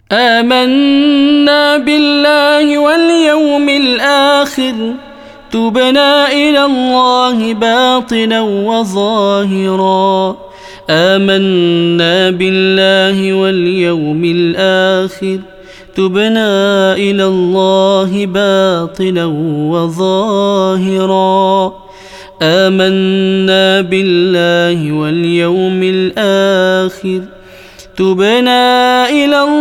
آمنا بالله واليوم الآخر تبنا إلى الله باطنا وظاهرا. آمنا بالله واليوم الآخر تبنا إلى الله باطنا وظاهرا. آمنا بالله واليوم الآخر تبنا إلى الله